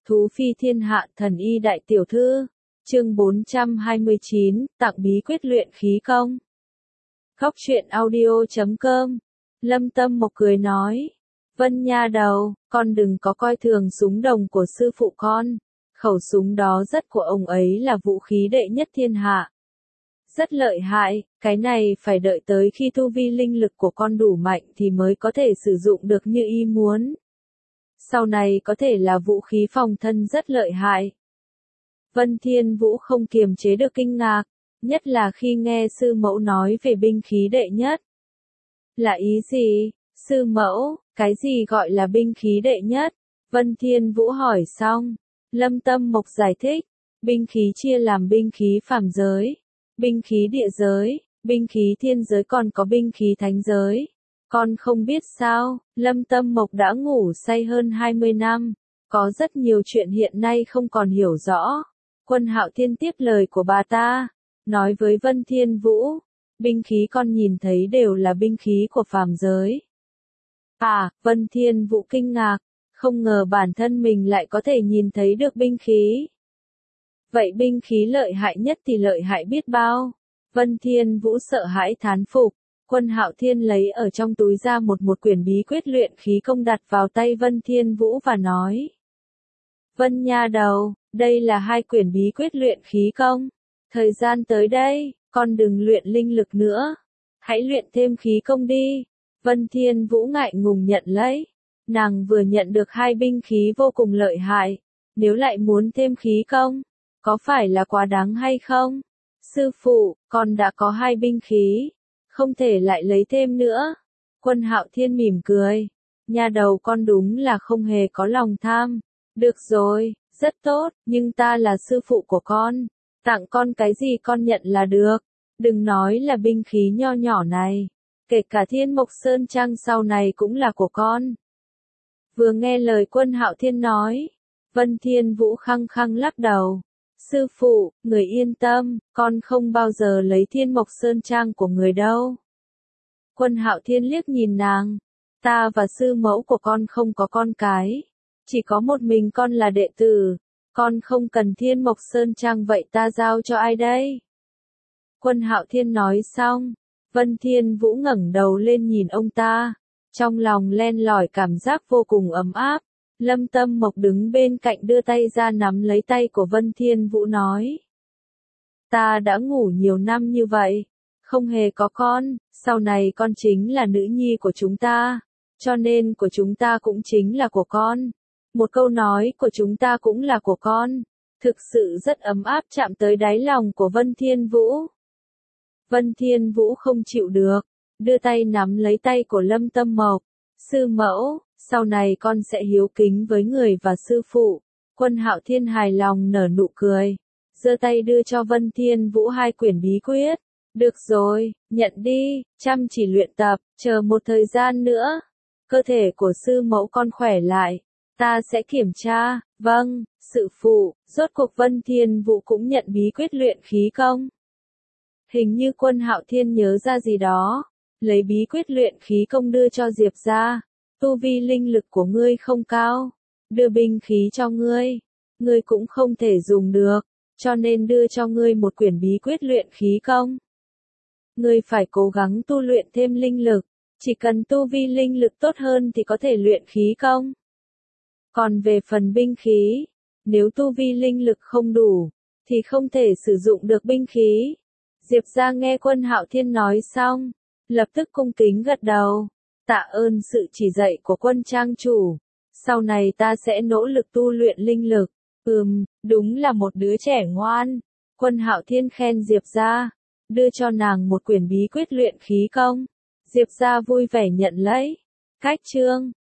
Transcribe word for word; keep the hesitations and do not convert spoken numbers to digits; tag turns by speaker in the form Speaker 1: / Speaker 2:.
Speaker 1: Thú phi thiên hạ thần y đại tiểu thư. Chương bốn trăm hai mươi chín, tặng bí quyết luyện khí công. Góc truyện audio chấm com. Lâm Tâm Mộc cười nói. Vân nha đầu, con đừng có coi thường súng đồng của sư phụ con. Khẩu súng đó rất của ông ấy là vũ khí đệ nhất thiên hạ. Rất lợi hại, cái này phải đợi tới khi tu vi linh lực của con đủ mạnh thì mới có thể sử dụng được như ý muốn. Sau này có thể là vũ khí phòng thân rất lợi hại. Vân Thiên Vũ không kiềm chế được kinh ngạc, nhất là khi nghe sư mẫu nói về binh khí đệ nhất. Là ý gì? Sư mẫu, cái gì gọi là binh khí đệ nhất? Vân Thiên Vũ hỏi xong, Lâm Tâm Mộc giải thích, binh khí chia làm binh khí phàm giới, binh khí địa giới, binh khí thiên giới còn có binh khí thánh giới. Con không biết sao, Lâm Tâm Mộc đã ngủ say hơn hai mươi năm, có rất nhiều chuyện hiện nay không còn hiểu rõ. Quân Hạo Thiên tiếp lời của bà ta, nói với Vân Thiên Vũ, binh khí con nhìn thấy đều là binh khí của phàm giới. À, Vân Thiên Vũ kinh ngạc, không ngờ bản thân mình lại có thể nhìn thấy được binh khí. Vậy binh khí lợi hại nhất thì lợi hại biết bao? Vân Thiên Vũ sợ hãi thán phục. Quân Hạo Thiên lấy ở trong túi ra một một quyển bí quyết luyện khí công đặt vào tay Vân Thiên Vũ và nói. Vân nha đầu, đây là hai quyển bí quyết luyện khí công. Thời gian tới đây, con đừng luyện linh lực nữa. Hãy luyện thêm khí công đi. Vân Thiên Vũ ngại ngùng nhận lấy. Nàng vừa nhận được hai binh khí vô cùng lợi hại. Nếu lại muốn thêm khí công, có phải là quá đáng hay không? Sư phụ, con đã có hai binh khí. Không thể lại lấy thêm nữa. Quân Hạo Thiên mỉm cười. Nha đầu con đúng là không hề có lòng tham. Được rồi, rất tốt, nhưng ta là sư phụ của con. Tặng con cái gì con nhận là được. Đừng nói là binh khí nho nhỏ này. Kể cả Thiên Mộc Sơn Trang sau này cũng là của con. Vừa nghe lời Quân Hạo Thiên nói, Vân Thiên Vũ khăng khăng lắc đầu. Sư phụ, người yên tâm, con không bao giờ lấy Thiên Mộc Sơn Trang của người đâu. Quân Hạo Thiên liếc nhìn nàng. Ta và sư mẫu của con không có con cái. Chỉ có một mình con là đệ tử. Con không cần Thiên Mộc Sơn Trang vậy ta giao cho ai đây? Quân Hạo Thiên nói xong. Vân Thiên Vũ ngẩng đầu lên nhìn ông ta. Trong lòng len lỏi cảm giác vô cùng ấm áp. Lâm Tâm Mộc đứng bên cạnh đưa tay ra nắm lấy tay của Vân Thiên Vũ nói. Ta đã ngủ nhiều năm như vậy, không hề có con, sau này con chính là nữ nhi của chúng ta, cho nên của chúng ta cũng chính là của con. Một câu nói của chúng ta cũng là của con, thực sự rất ấm áp chạm tới đáy lòng của Vân Thiên Vũ. Vân Thiên Vũ không chịu được, đưa tay nắm lấy tay của Lâm Tâm Mộc. Sư mẫu, sau này con sẽ hiếu kính với người và sư phụ. Quân Hạo Thiên hài lòng nở nụ cười, giơ tay đưa cho Vân Thiên Vũ hai quyển bí quyết. Được rồi, nhận đi, chăm chỉ luyện tập, chờ một thời gian nữa. Cơ thể của sư mẫu con khỏe lại, ta sẽ kiểm tra. Vâng, sư phụ. Rốt cuộc Vân Thiên Vũ cũng nhận bí quyết luyện khí công. Hình như Quân Hạo Thiên nhớ ra gì đó, lấy bí quyết luyện khí công đưa cho Diệp ra. Tu vi linh lực của ngươi không cao, đưa binh khí cho ngươi, ngươi cũng không thể dùng được, cho nên đưa cho ngươi một quyển bí quyết luyện khí công. Ngươi phải cố gắng tu luyện thêm linh lực, chỉ cần tu vi linh lực tốt hơn thì có thể luyện khí công. Còn về phần binh khí, nếu tu vi linh lực không đủ, thì không thể sử dụng được binh khí. Diệp ra nghe Quân Hạo Thiên nói xong, lập tức cung kính gật đầu. Tạ ơn sự chỉ dạy của Quân trang chủ. Sau này ta sẽ nỗ lực tu luyện linh lực. Ừm, đúng là một đứa trẻ ngoan. Quân Hạo Thiên khen Diệp ra, đưa cho nàng một quyển bí quyết luyện khí công. Diệp ra vui vẻ nhận lấy. Cách chương